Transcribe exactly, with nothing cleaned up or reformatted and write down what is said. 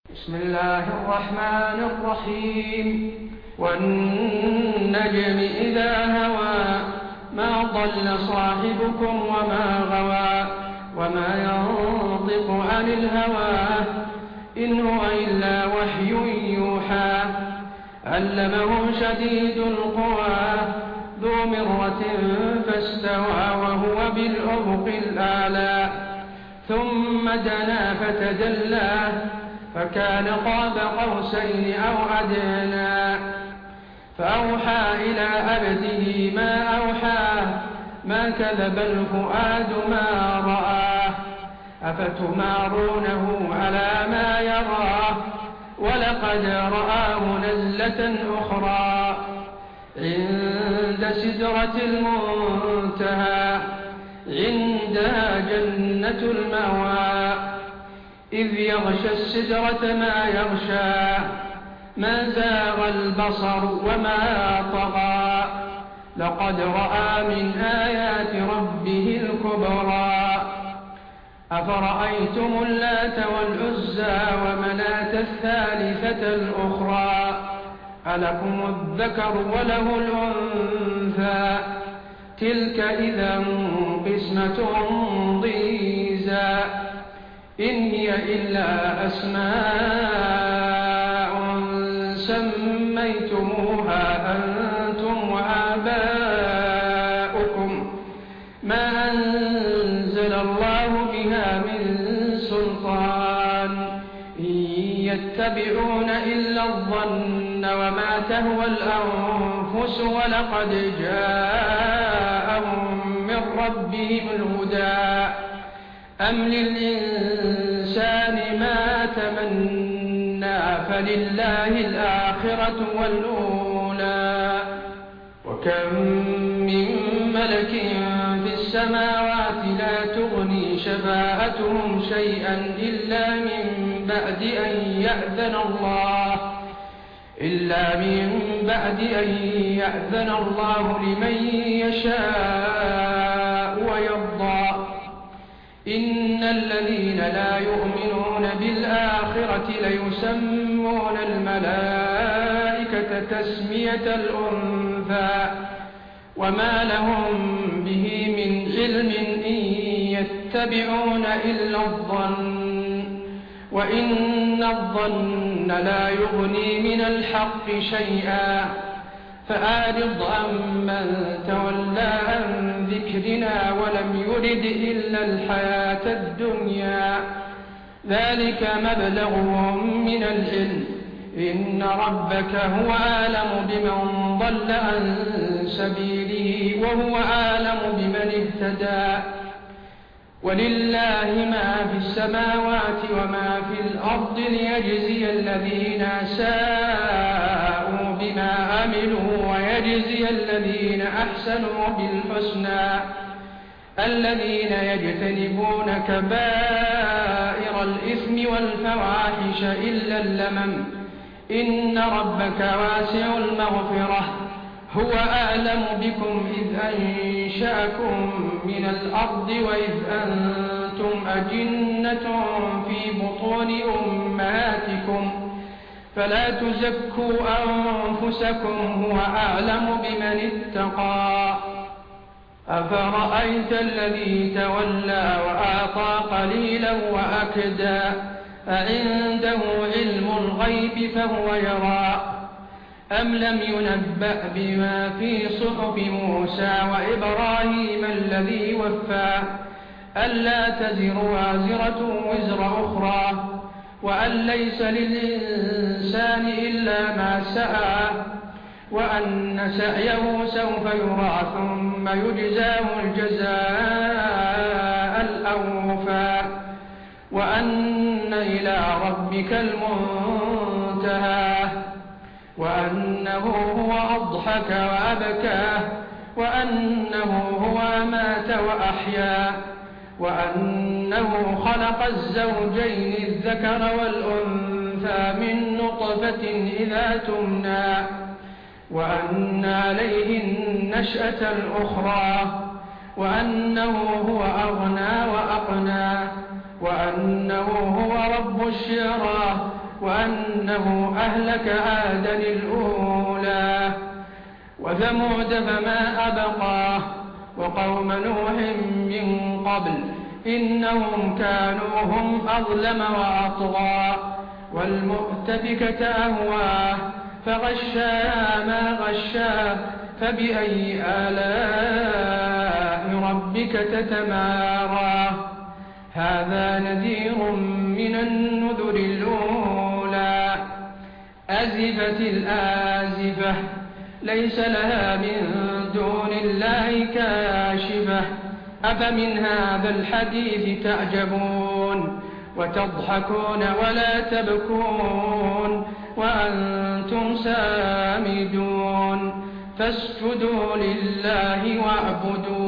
بسم الله الرحمن الرحيم والنجم إذا هوى ما ضل صاحبكم وما غوى وما ينطق عن الهوى إن هو إلا وحي يوحى علمه شديد القوى ذو مرة فاستوى وهو بالأفق الأعلى ثم دنا فتدلى فكان قاب قوسين أو أدنى فأوحى إلى عبده ما أوحى ما كذب الفؤاد ما رآه أفتمارونه على ما يراه ولقد رآه نزلة أخرى عند سدرة المنتهى عندها جنة المأوى إذ يغشى السدرة ما يغشى ما زاغ البصر وما طغى لقد رأى من آيات ربه الكبرى أفرأيتم اللات والعزى ومناة الثالثة الأخرى ألكم الذكر وله الأنثى تلك إذا قسمة ضيزى إن هي إلا أسماء سميتموها أنتم وآباؤكم ما أنزل الله بها من سلطان إن يتبعون إلا الظن وما تهوى الأنفس ولقد جاءهم من ربهم الهدى أم للإنسان ما تمنى فلله الآخرة والأولى وكم من ملك في السماوات لا تغني شفاعتهم شيئا إلا من بعد أن يأذن الله إلا من بعد أن يأذن الله لمن يشاء ويرضى إن الذين لا يؤمنون بالآخرة ليسمون الملائكة تسمية الأنثى وما لهم به من علم إن يتبعون إلا الظن وإن الظن لا يغني من الحق شيئا فأعرض عمن تولى عن ذكرنا ولم يرد إلا الحياة الدنيا ذلك مبلغهم من العلم إن ربك هو أعلم بمن ضل عن سبيله وهو أعلم بمن اهتدى ولله ما في السماوات وما في الأرض ليجزي الذين ساءوا بما عملوا ويجزي الذين أحسنوا بالحسنى الذين يجتنبون كبائر الإثم والفواحش إلا اللمم إن ربك واسع المغفرة هو أعلم بكم إذ أنشأكم من الأرض وإذ أنتم أجنة في بطون أمهاتكم فلا تزكوا أنفسكم هو أعلم بمن اتقى أفرأيت الذي تولى وأعطى قليلا وأكدى أعنده علم الغيب فهو يرى أم لم ينبأ بما في صحف موسى وإبراهيم الذي وفى ألا تزر وازرة وزر أخرى وأن ليس للإنسان إلا ما سعى وأن سعيه سوف يرى ثم يجزاه الجزاء الأوفى وأن إلى ربك المنتهى وأنه هو أضحك وأبكى وأنه هو أمات وأحيا وأنه خلق الزوجين الذكر والأنثى من نطفة إذا تمنى وأن عليه النشأة الأخرى وأنه هو أغنى وأقنى وأنه هو رب الشعرى وأنه أهلك عادا الأولى وثمود فما أبقى وقوم نوح من قبل إنهم كانوا هم أظلم وأطغى والمؤتفكة أهوى فغشاها ما غشا فبأي آلاء ربك تتمارى هذا نذير من النذر الأولى أزفت الآزفة ليس لها من دون الله كاشفة أفمن هذا الحديث تعجبون وتضحكون ولا تبكون وأنتم سامدون فاسجدوا لله واعبدوا